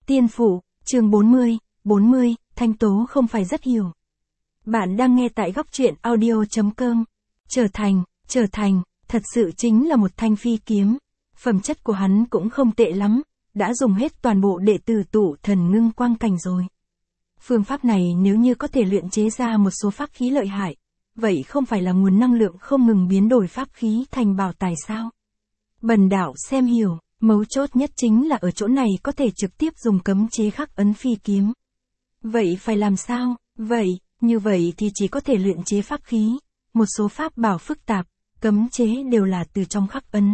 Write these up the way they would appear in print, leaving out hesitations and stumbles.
Tiên Phụ, chương 40, Thanh Tố không phải rất hiểu. Bạn đang nghe tại góc truyện audio.com. Trở thành, thật sự chính là một thanh phi kiếm. Phẩm chất của hắn cũng không tệ lắm, đã dùng hết toàn bộ đệ tử tụ thần ngưng quang cảnh rồi. Phương pháp này nếu như có thể luyện chế ra một số pháp khí lợi hại, vậy không phải là nguồn năng lượng không ngừng biến đổi pháp khí thành bảo tài sao? Bần đạo xem hiểu, mấu chốt nhất chính là ở chỗ này có thể trực tiếp dùng cấm chế khắc ấn phi kiếm. Vậy phải làm sao? Như vậy thì chỉ có thể luyện chế pháp khí, một số pháp bảo phức tạp, cấm chế đều là từ trong khắc ấn.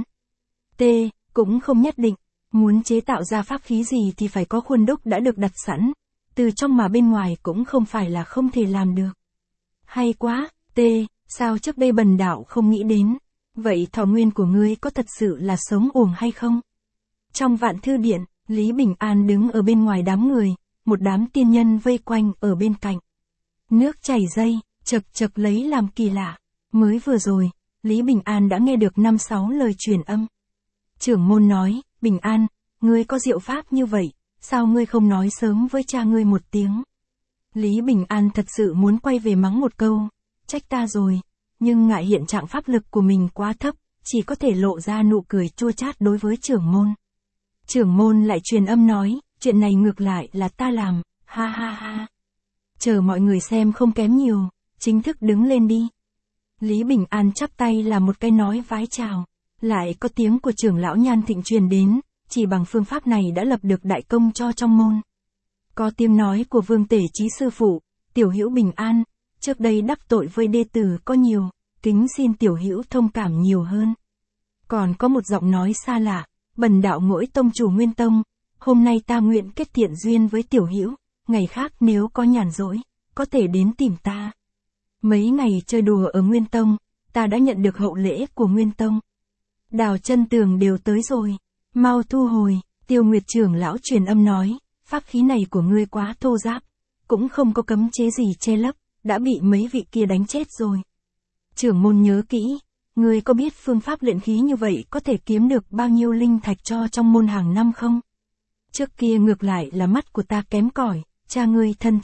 Cũng không nhất định, muốn chế tạo ra pháp khí gì thì phải có khuôn đúc đã được đặt sẵn, từ trong mà bên ngoài cũng không phải là không thể làm được. Hay quá, sao trước đây bần đạo không nghĩ đến, vậy thọ nguyên của ngươi có thật sự là sống uổng hay không? Trong Vạn Thư Điện, Lý Bình An đứng ở bên ngoài đám người, một đám tiên nhân vây quanh ở bên cạnh. Nước chảy dây, chật lấy làm kỳ lạ. Mới vừa rồi, Lý Bình An đã nghe được 5-6 lời truyền âm. Trưởng môn nói, Bình An, ngươi có diệu pháp như vậy, sao ngươi không nói sớm với cha ngươi một tiếng? Lý Bình An thật sự muốn quay về mắng một câu, trách ta rồi, nhưng ngại hiện trạng pháp lực của mình quá thấp, chỉ có thể lộ ra nụ cười chua chát đối với trưởng môn. Trưởng môn lại truyền âm nói, chuyện này ngược lại là ta làm, ha ha ha. Chờ mọi người xem không kém nhiều, chính thức đứng lên đi. Lý Bình An chắp tay là một cái nói vái chào, lại có tiếng của trưởng lão Nhan Thịnh truyền đến, chỉ bằng phương pháp này đã lập được đại công cho trong môn. Có tiếng nói của Vương Tể Chí sư phụ, tiểu hữu Bình An, trước đây đắc tội với đệ tử có nhiều, kính xin tiểu hữu thông cảm nhiều hơn. Còn có một giọng nói xa lạ, bần đạo Ngỗi tông chủ Nguyên Tông, hôm nay ta nguyện kết thiện duyên với tiểu hữu, ngày khác nếu có nhàn rỗi, có thể đến tìm ta. Mấy ngày chơi đùa ở Nguyên Tông, ta đã nhận được hậu lễ của Nguyên Tông. Đào Chân Tường đều tới rồi, mau thu hồi. Tiêu Nguyệt trưởng lão truyền âm nói, pháp khí này của ngươi quá thô ráp, cũng không có cấm chế gì che lấp, đã bị mấy vị kia đánh chết rồi. Trưởng môn nhớ kỹ, ngươi có biết phương pháp luyện khí như vậy có thể kiếm được bao nhiêu linh thạch cho trong môn hàng năm không? Trước kia ngược lại là mắt của ta kém cỏi, cha ngươi thân.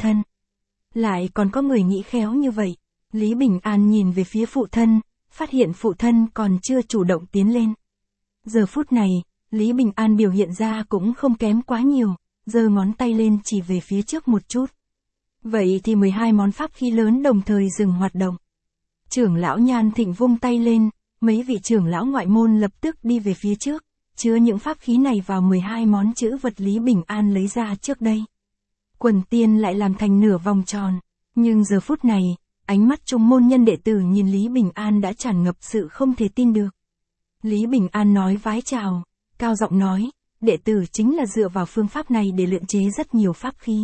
Lại còn có người nghĩ khéo như vậy. Lý Bình An nhìn về phía phụ thân, phát hiện phụ thân còn chưa chủ động tiến lên. Giờ phút này, Lý Bình An biểu hiện ra cũng không kém quá nhiều, giơ ngón tay lên chỉ về phía trước một chút. Vậy thì 12 món pháp khí lớn đồng thời dừng hoạt động. Trưởng lão Nhan Thịnh vung tay lên, mấy vị trưởng lão ngoại môn lập tức đi về phía trước, chứa những pháp khí này vào 12 món chữ vật Lý Bình An lấy ra trước đây. Quần tiên lại làm thành nửa vòng tròn, nhưng giờ phút này, ánh mắt trung môn nhân đệ tử nhìn Lý Bình An đã tràn ngập sự không thể tin được. Lý Bình An nói vái chào, cao giọng nói, đệ tử chính là dựa vào phương pháp này để luyện chế rất nhiều pháp khí.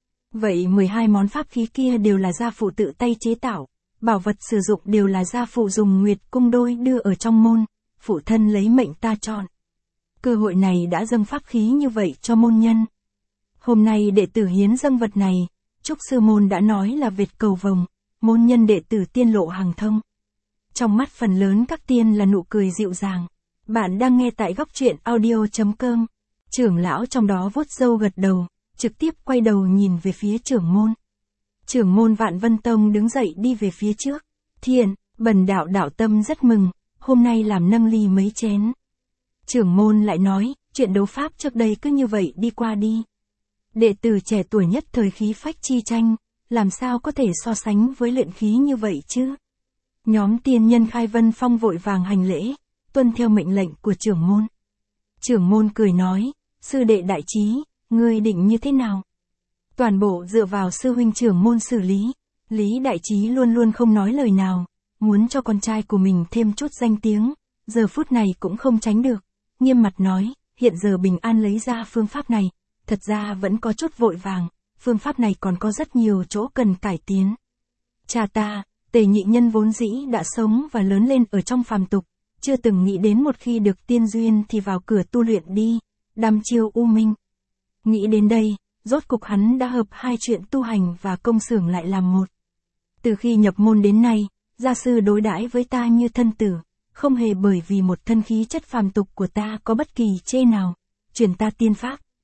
Vậy 12 món pháp khí kia đều là gia phụ tự tay chế tạo, bảo vật sử dụng đều là gia phụ dùng Nguyệt Cung đôi đưa ở trong môn, phụ thân lấy mệnh ta chọn. Cơ hội này đã dâng pháp khí như vậy cho môn nhân. Hôm nay đệ tử hiến dâng vật này, Trúc sư môn đã nói là vệt cầu vồng, môn nhân đệ tử tiên lộ hàng thông. Trong mắt phần lớn các tiên là nụ cười dịu dàng. Bạn đang nghe tại góc truyện audio.com. Trưởng lão trong đó vuốt râu gật đầu, trực tiếp quay đầu nhìn về phía trưởng môn. Trưởng môn Vạn Vân Tông đứng dậy đi về phía trước. Thiện, bần đạo đạo tâm rất mừng, hôm nay làm nâng ly mấy chén. Trưởng môn lại nói, chuyện đấu pháp trước đây cứ như vậy đi qua đi. Đệ tử trẻ tuổi nhất thời khí phách chi tranh, làm sao có thể so sánh với luyện khí như vậy chứ? Nhóm tiên nhân Khai Vân Phong vội vàng hành lễ, tuân theo mệnh lệnh của trưởng môn. Trưởng môn cười nói, sư đệ đại trí, ngươi định như thế nào? Toàn bộ dựa vào sư huynh trưởng môn xử lý. Lý đại trí luôn luôn không nói lời nào, muốn cho con trai của mình thêm chút danh tiếng, giờ phút này cũng không tránh được. Nghiêm mặt nói, hiện giờ Bình An lấy ra phương pháp này, thật ra vẫn có chút vội vàng, phương pháp này còn có rất nhiều chỗ cần cải tiến. Cha ta, Tề Nhị Nhân vốn dĩ đã sống và lớn lên ở trong phàm tục, chưa từng nghĩ đến một khi được tiên duyên thì vào cửa tu luyện đi, đăm chiêu u minh. Nghĩ đến đây, rốt cục hắn đã hợp hai chuyện tu hành và công xưởng lại làm một. Từ khi nhập môn đến nay, gia sư đối đãi với ta như thân tử, không hề bởi vì một thân khí chất phàm tục của ta có bất kỳ chê nào, truyền ta tiên pháp,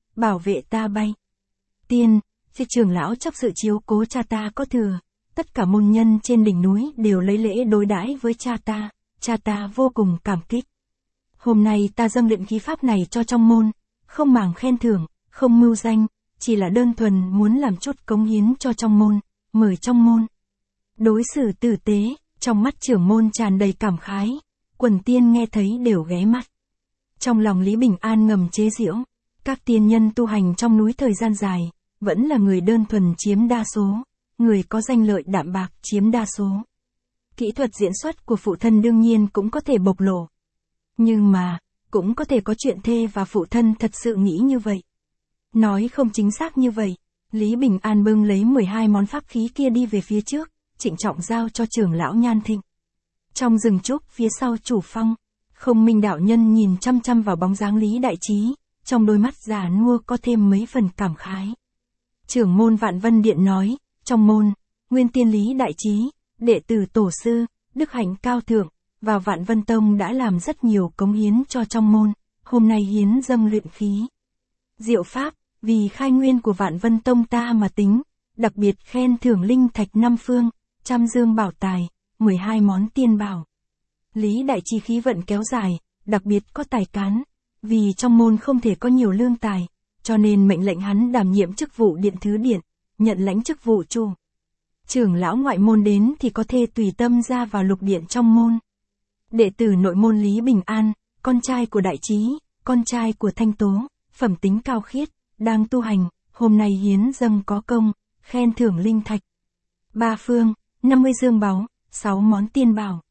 bảo vệ ta bay. Tiên, trưởng lão chấp sự chiếu cố cha ta có thừa, tất cả môn nhân trên đỉnh núi đều lấy lễ đối đãi với cha ta vô cùng cảm kích. Hôm nay ta dâng luyện khí pháp này cho trong môn, không màng khen thưởng, không mưu danh, chỉ là đơn thuần muốn làm chút cống hiến cho trong môn, mời trong môn. Đối xử tử tế, trong mắt trưởng môn tràn đầy cảm khái, quần tiên nghe thấy đều ghé mắt. Trong lòng Lý Bình An ngầm chế giễu, các tiên nhân tu hành trong núi thời gian dài, vẫn là người đơn thuần chiếm đa số, người có danh lợi đạm bạc chiếm đa số. Kỹ thuật diễn xuất của phụ thân đương nhiên cũng có thể bộc lộ. Nhưng mà, cũng có thể có chuyện thê và phụ thân thật sự nghĩ như vậy. Nói không chính xác như vậy, Lý Bình An bưng lấy 12 món pháp khí kia đi về phía trước, trịnh trọng giao cho trưởng lão Nhan Thịnh. Trong rừng trúc phía sau chủ phong, Không Minh đạo nhân nhìn chăm chăm vào bóng dáng Lý Đại Trí, trong đôi mắt già nua có thêm mấy phần cảm khái. Trưởng môn Vạn Vân Điện nói, trong môn, nguyên tiên Lý Đại Trí, đệ tử tổ sư, đức hạnh cao thượng, vào Vạn Vân Tông đã làm rất nhiều cống hiến cho trong môn, hôm nay hiến dâng luyện khí. Diệu pháp, vì khai nguyên của Vạn Vân Tông ta mà tính, đặc biệt khen thưởng linh thạch 5 phương, trăm dương bảo tài, 12 món tiên bảo. Lý Đại Trí khí vận kéo dài, đặc biệt có tài cán, vì trong môn không thể có nhiều lương tài, cho nên mệnh lệnh hắn đảm nhiệm chức vụ điện thứ điện, nhận lãnh chức vụ chủ. Trưởng lão ngoại môn đến thì có thể tùy tâm ra vào lục điện trong môn. Đệ tử nội môn Lý Bình An, con trai của Đại Trí, con trai của Thanh Tố, phẩm tính cao khiết, đang tu hành, hôm nay hiến dâng có công, khen thưởng linh thạch. 3 phương, 50 dương báu, 6 món tiên bảo.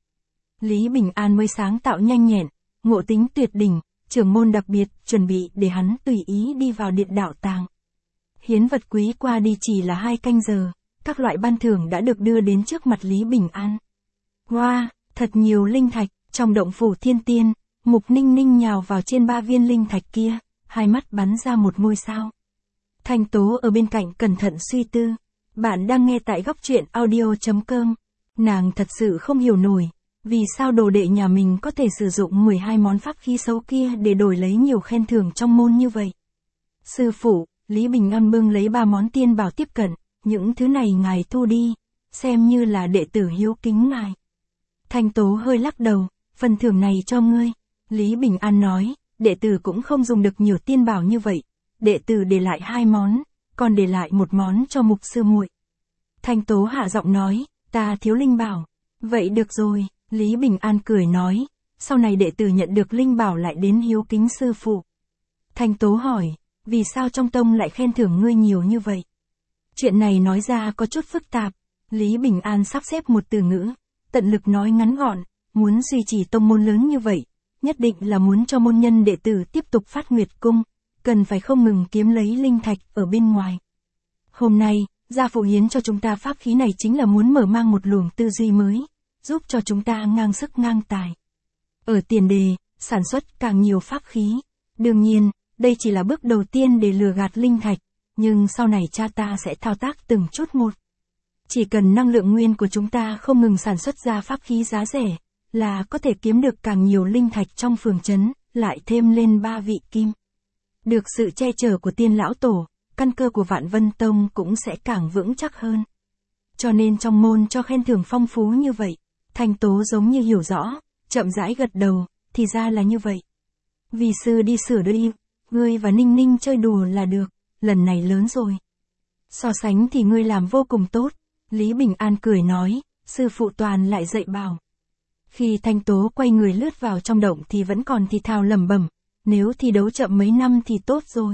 Lý Bình An mới sáng tạo nhanh nhẹn, ngộ tính tuyệt đỉnh, trưởng môn đặc biệt chuẩn bị để hắn tùy ý đi vào điện đạo tàng. Hiến vật quý qua đi chỉ là 2 canh giờ, các loại ban thưởng đã được đưa đến trước mặt Lý Bình An. Wow, thật nhiều linh thạch, trong động phủ thiên tiên, Mục Ninh Ninh nhào vào trên 3 viên linh thạch kia, hai mắt bắn ra một ngôi sao. Thanh Tố ở bên cạnh cẩn thận suy tư, bạn đang nghe tại góc truyện audio.com, nàng thật sự không hiểu nổi, vì sao đồ đệ nhà mình có thể sử dụng 12 món pháp khí xấu kia để đổi lấy nhiều khen thưởng trong môn như vậy. Sư phụ, Lý Bình An bưng lấy 3 món tiên bảo tiếp cận, những thứ này ngài thu đi, xem như là đệ tử hiếu kính ngài. Thanh Tố hơi lắc đầu, phần thưởng này cho ngươi. Lý Bình An nói, đệ tử cũng không dùng được nhiều tiên bảo như vậy, đệ tử để lại 2 món, còn để lại 1 món cho mục sư muội. Thanh Tố hạ giọng nói, ta thiếu linh bảo. Vậy được rồi, Lý Bình An cười nói, sau này đệ tử nhận được linh bảo lại đến hiếu kính sư phụ. Thanh Tố hỏi, vì sao trong tông lại khen thưởng ngươi nhiều như vậy? Chuyện này nói ra có chút phức tạp, Lý Bình An sắp xếp một từ ngữ, tận lực nói ngắn gọn, muốn duy trì tông môn lớn như vậy, nhất định là muốn cho môn nhân đệ tử tiếp tục phát nguyệt cung, cần phải không ngừng kiếm lấy linh thạch ở bên ngoài. Hôm nay, gia phụ hiến cho chúng ta pháp khí này chính là muốn mở mang một luồng tư duy mới, giúp cho chúng ta ngang sức ngang tài. Ở tiền đề, sản xuất càng nhiều pháp khí. Đương nhiên, đây chỉ là bước đầu tiên để lừa gạt linh thạch, nhưng sau này cha ta sẽ thao tác từng chút một. Chỉ cần năng lượng nguyên của chúng ta không ngừng sản xuất ra pháp khí giá rẻ, là có thể kiếm được càng nhiều linh thạch trong phường trấn, lại thêm lên 3 vị kim. Được sự che chở của tiên lão tổ, căn cơ của Vạn Vân Tông cũng sẽ càng vững chắc hơn. Cho nên trong môn cho khen thưởng phong phú như vậy, Thanh Tố giống như hiểu rõ, chậm rãi gật đầu, thì ra là như vậy. Vì sư đi sửa đi, ngươi và Ninh Ninh chơi đùa là được, lần này lớn rồi. So sánh thì ngươi làm vô cùng tốt, Lý Bình An cười nói, sư phụ toàn lại dạy bảo. Khi Thanh Tố quay người lướt vào trong động thì vẫn còn thì thào lẩm bẩm, nếu thi đấu chậm mấy năm thì tốt rồi.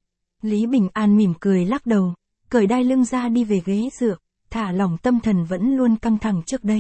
Lý Bình An mỉm cười lắc đầu, cởi đai lưng ra đi về ghế dựa, thả lỏng tâm thần vẫn luôn căng thẳng trước đây.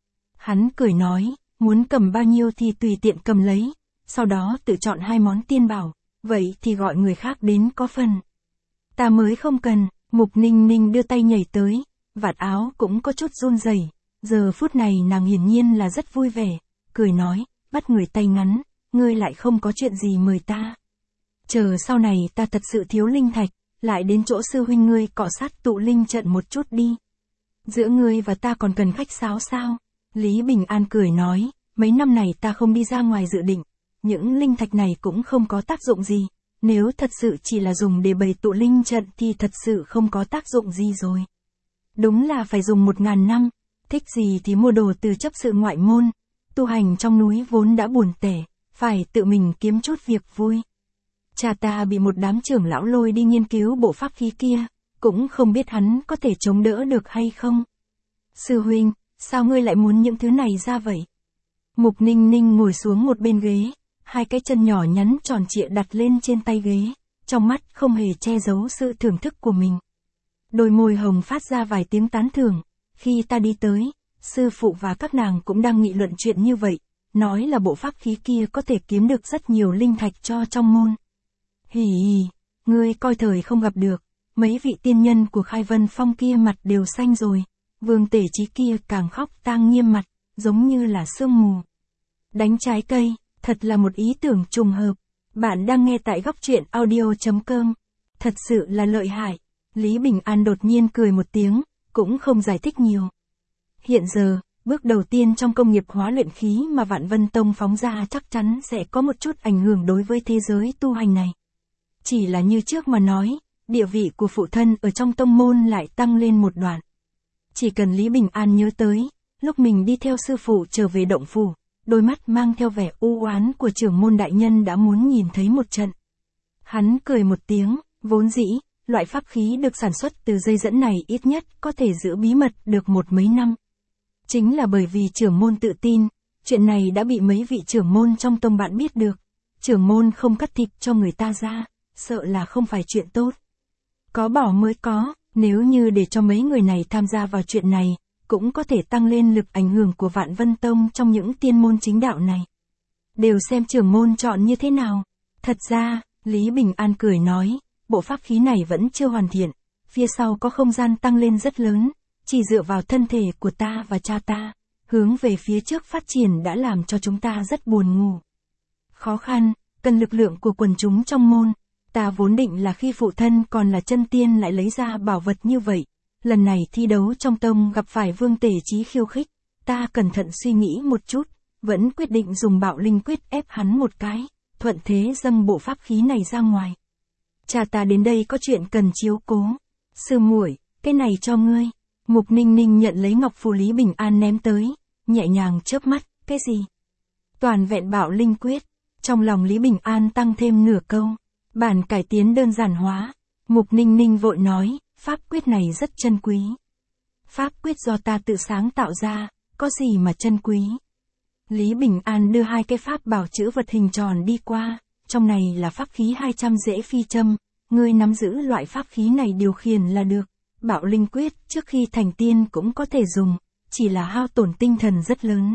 Hắn cười nói, muốn cầm bao nhiêu thì tùy tiện cầm lấy, sau đó tự chọn 2 món tiên bảo, vậy thì gọi người khác đến có phần. Ta mới không cần, Mục Ninh Ninh đưa tay nhảy tới, vạt áo cũng có chút run rẩy. Giờ phút này nàng hiển nhiên là rất vui vẻ, cười nói, bắt người tay ngắn, ngươi lại không có chuyện gì mời ta. Chờ sau này ta thật sự thiếu linh thạch, lại đến chỗ sư huynh ngươi cọ sát tụ linh trận một chút đi. Giữa ngươi và ta còn cần khách sáo sao? Lý Bình An cười nói, mấy năm này ta không đi ra ngoài dự định, những linh thạch này cũng không có tác dụng gì, nếu thật sự chỉ là dùng để bày tụ linh trận thì thật sự không có tác dụng gì rồi. Đúng là phải dùng 1000 năm, thích gì thì mua đồ từ chấp sự ngoại môn, tu hành trong núi vốn đã buồn tẻ, phải tự mình kiếm chút việc vui. Cha ta bị một đám trưởng lão lôi đi nghiên cứu bộ pháp khí kia, cũng không biết hắn có thể chống đỡ được hay không. Sư huynh, sao ngươi lại muốn những thứ này ra vậy? Mục Ninh Ninh ngồi xuống một bên ghế, hai cái chân nhỏ nhắn tròn trịa đặt lên trên tay ghế, trong mắt không hề che giấu sự thưởng thức của mình. Đôi môi hồng phát ra vài tiếng tán thưởng, khi ta đi tới, sư phụ và các nàng cũng đang nghị luận chuyện như vậy, nói là bộ pháp khí kia có thể kiếm được rất nhiều linh thạch cho trong môn. Hì hì, ngươi coi thời không gặp được, mấy vị tiên nhân của Khai Vân Phong kia mặt đều xanh rồi, Vương Tể Chí kia càng khóc tang nghiêm mặt, giống như là sương mù. Đánh trái cây, thật là một ý tưởng trùng hợp. Bạn đang nghe tại góc truyện audio.com. Thật sự là lợi hại. Lý Bình An đột nhiên cười một tiếng, cũng không giải thích nhiều. Hiện giờ, bước đầu tiên trong công nghiệp hóa luyện khí mà Vạn Vân Tông phóng ra chắc chắn sẽ có một chút ảnh hưởng đối với thế giới tu hành này. Chỉ là như trước mà nói, địa vị của phụ thân ở trong tông môn lại tăng lên một đoạn. Chỉ cần Lý Bình An nhớ tới, lúc mình đi theo sư phụ trở về động phủ, đôi mắt mang theo vẻ u oán của trưởng môn đại nhân đã muốn nhìn thấy một trận. Hắn cười một tiếng, vốn dĩ, loại pháp khí được sản xuất từ dây dẫn này ít nhất có thể giữ bí mật được mấy năm. Chính là bởi vì trưởng môn tự tin, chuyện này đã bị mấy vị trưởng môn trong tông bạn biết được. Trưởng môn không cắt thịt cho người ta ra, sợ là không phải chuyện tốt. Có bỏ mới có, nếu như để cho mấy người này tham gia vào chuyện này, cũng có thể tăng lên lực ảnh hưởng của Vạn Vân Tông trong những tiên môn chính đạo này. Đều xem trưởng môn chọn như thế nào. Thật ra, Lý Bình An cười nói, bộ pháp khí này vẫn chưa hoàn thiện, phía sau có không gian tăng lên rất lớn, chỉ dựa vào thân thể của ta và cha ta, hướng về phía trước phát triển đã làm cho chúng ta rất buồn ngủ. Khó khăn, cần lực lượng của quần chúng trong môn, ta vốn định là khi phụ thân còn là chân tiên lại lấy ra bảo vật như vậy. Lần này thi đấu trong tông gặp phải Vương Tể Chí khiêu khích, ta cẩn thận suy nghĩ một chút, vẫn quyết định dùng bạo linh quyết ép hắn một cái, thuận thế dâng bộ pháp khí này ra ngoài. Cha ta đến đây có chuyện cần chiếu cố. Sư muội, cái này cho ngươi. Mục Ninh Ninh nhận lấy ngọc phù Lý Bình An ném tới, nhẹ nhàng chớp mắt, cái gì? Toàn vẹn bạo linh quyết. Trong lòng Lý Bình An tăng thêm nửa câu, bản cải tiến đơn giản hóa. Mục Ninh Ninh vội nói, pháp quyết này rất chân quý. Pháp quyết do ta tự sáng tạo ra, có gì mà chân quý? Lý Bình An đưa hai cái pháp bảo chữ vật hình tròn đi qua, trong này là pháp khí 200 dễ phi châm, ngươi nắm giữ loại pháp khí này điều khiển là được. Bạo linh quyết trước khi thành tiên cũng có thể dùng, chỉ là hao tổn tinh thần rất lớn.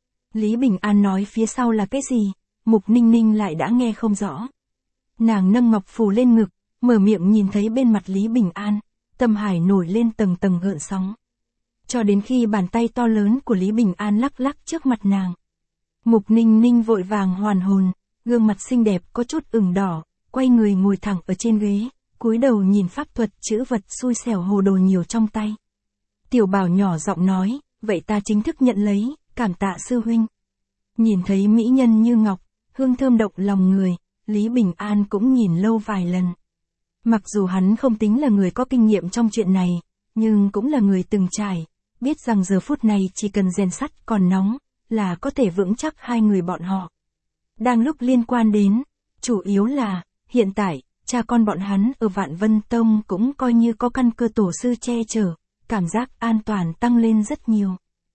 Lý Bình An nói phía sau là cái gì, Mục Ninh Ninh lại đã nghe không rõ. Nàng nâng ngọc phù lên ngực, mở miệng nhìn thấy bên mặt Lý Bình An, tâm hải nổi lên tầng tầng gợn sóng. Cho đến khi bàn tay to lớn của Lý Bình An lắc lắc trước mặt nàng. Mục Ninh Ninh vội vàng hoàn hồn, gương mặt xinh đẹp có chút ửng đỏ, quay người ngồi thẳng ở trên ghế, cúi đầu nhìn pháp thuật chữ vật xui xẻo hồ đồ nhiều trong tay. Tiểu Bảo nhỏ giọng nói, vậy ta chính thức nhận lấy, cảm tạ sư huynh. Nhìn thấy mỹ nhân như ngọc, hương thơm động lòng người, Lý Bình An cũng nhìn lâu vài lần. Mặc dù hắn không tính là người có kinh nghiệm trong chuyện này, nhưng cũng là người từng trải, biết rằng giờ phút này chỉ cần rèn sắt còn nóng, là có thể vững chắc hai người bọn họ. Đang lúc liên quan đến, chủ yếu là, hiện tại, cha con bọn hắn ở Vạn Vân Tông cũng coi như có căn cơ tổ sư che chở, cảm giác an toàn tăng lên rất nhiều.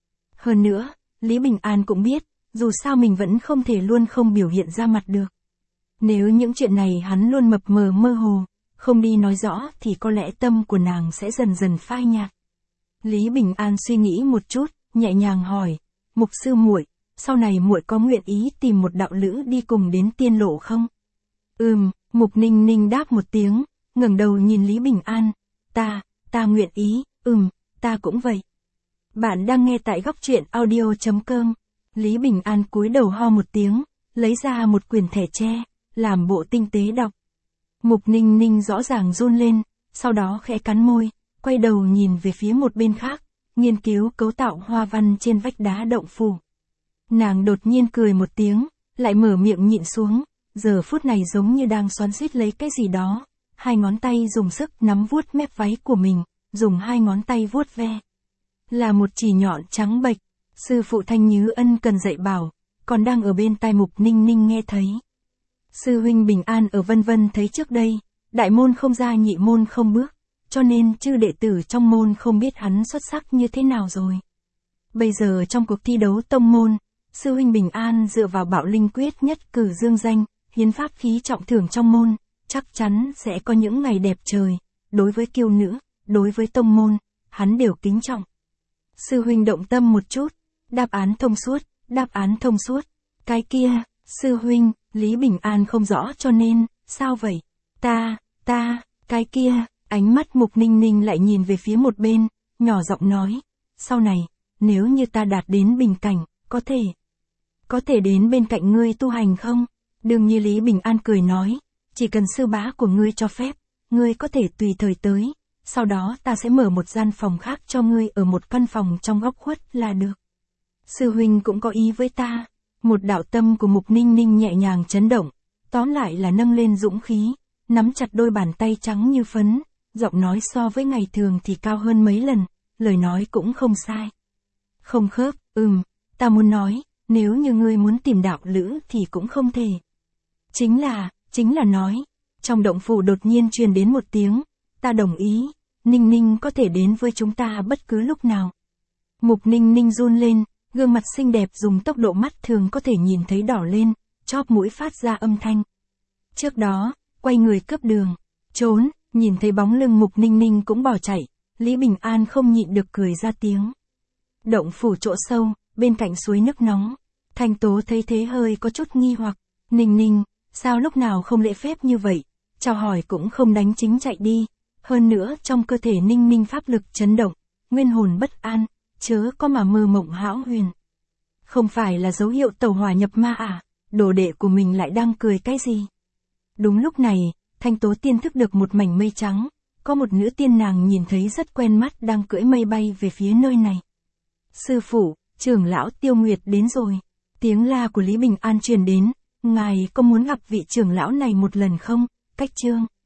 Hơn nữa, Lý Bình An cũng biết, dù sao mình vẫn không thể luôn không biểu hiện ra mặt được. Nếu những chuyện này hắn luôn mập mờ mơ hồ, không đi nói rõ thì có lẽ tâm của nàng sẽ dần dần phai nhạt. Lý Bình An suy nghĩ một chút, nhẹ nhàng hỏi, Mục sư muội, sau này muội có nguyện ý tìm một đạo lữ đi cùng đến tiên lộ không? Mục Ninh Ninh đáp một tiếng, ngẩng đầu nhìn Lý Bình An, ta nguyện ý, ta cũng vậy. Bạn đang nghe tại góc truyện audio.com. Lý Bình An cúi đầu ho một tiếng, lấy ra một quyển thẻ tre, làm bộ tinh tế đọc. Mục Ninh Ninh rõ ràng run lên, sau đó khẽ cắn môi, quay đầu nhìn về phía một bên khác, nghiên cứu cấu tạo hoa văn trên vách đá động phủ. Nàng đột nhiên cười một tiếng, lại mở miệng nhịn xuống, giờ phút này giống như đang xoắn xuýt lấy cái gì đó. Hai ngón tay dùng sức nắm vuốt mép váy của mình, dùng hai ngón tay vuốt ve. Là một chỉ nhọn trắng bệch, sư phụ Thanh Như ân cần dạy bảo, còn đang ở bên tai Mục Ninh Ninh nghe thấy. Sư huynh bình an ở vân vân thấy trước đây, đại môn không ra nhị môn không bước, cho nên chư đệ tử trong môn không biết hắn xuất sắc như thế nào rồi. Bây giờ trong cuộc thi đấu tông môn, sư huynh bình an dựa vào Bạo Linh Quyết nhất cử dương danh, hiến pháp khí trọng thưởng trong môn, chắc chắn sẽ có những ngày đẹp trời, đối với kiêu nữ, đối với tông môn, hắn đều kính trọng. Sư huynh động tâm một chút, đáp án thông suốt, cái kia, sư huynh, Lý Bình An không rõ cho nên, sao vậy, cái kia, ánh mắt Mục Ninh Ninh lại nhìn về phía một bên, nhỏ giọng nói, sau này, nếu như ta đạt đến bình cảnh, có thể đến bên cạnh ngươi tu hành không? Đương như Lý Bình An cười nói, chỉ cần sư bá của ngươi cho phép, ngươi có thể tùy thời tới, sau đó ta sẽ mở một gian phòng khác cho ngươi ở một căn phòng trong góc khuất là được. Sư huynh cũng có ý với ta. Một đạo tâm của Mục Ninh Ninh nhẹ nhàng chấn động, tóm lại là nâng lên dũng khí, nắm chặt đôi bàn tay trắng như phấn, giọng nói so với ngày thường thì cao hơn mấy lần, lời nói cũng không sai. Không khớp, ta muốn nói, nếu như ngươi muốn tìm đạo lữ thì cũng không thể. Chính là nói, trong động phủ đột nhiên truyền đến một tiếng, ta đồng ý, Ninh Ninh có thể đến với chúng ta bất cứ lúc nào. Mục Ninh Ninh run lên, gương mặt xinh đẹp dùng tốc độ mắt thường có thể nhìn thấy đỏ lên, chóp mũi phát ra âm thanh. Trước đó, quay người cướp đường, trốn, nhìn thấy bóng lưng Mục Ninh Ninh cũng bỏ chạy, Lý Bình An không nhịn được cười ra tiếng. Động phủ chỗ sâu, bên cạnh suối nước nóng, Thanh Tố thấy thế hơi có chút nghi hoặc, Ninh Ninh, sao lúc nào không lễ phép như vậy, chào hỏi cũng không đánh chính chạy đi, hơn nữa trong cơ thể Ninh Ninh pháp lực chấn động, nguyên hồn bất an, chớ có mà mơ mộng hão huyền. Không phải là dấu hiệu tẩu hỏa nhập ma à, đồ đệ của mình lại đang cười cái gì? Đúng lúc này, Thanh Tố Tiên thức được một mảnh mây trắng, có một nữ tiên nàng nhìn thấy rất quen mắt đang cưỡi mây bay về phía nơi này. Sư phụ, trưởng lão Tiêu Nguyệt đến rồi. Tiếng la của Lý Bình An truyền đến, ngài có muốn gặp vị trưởng lão này một lần không, Cách Trương?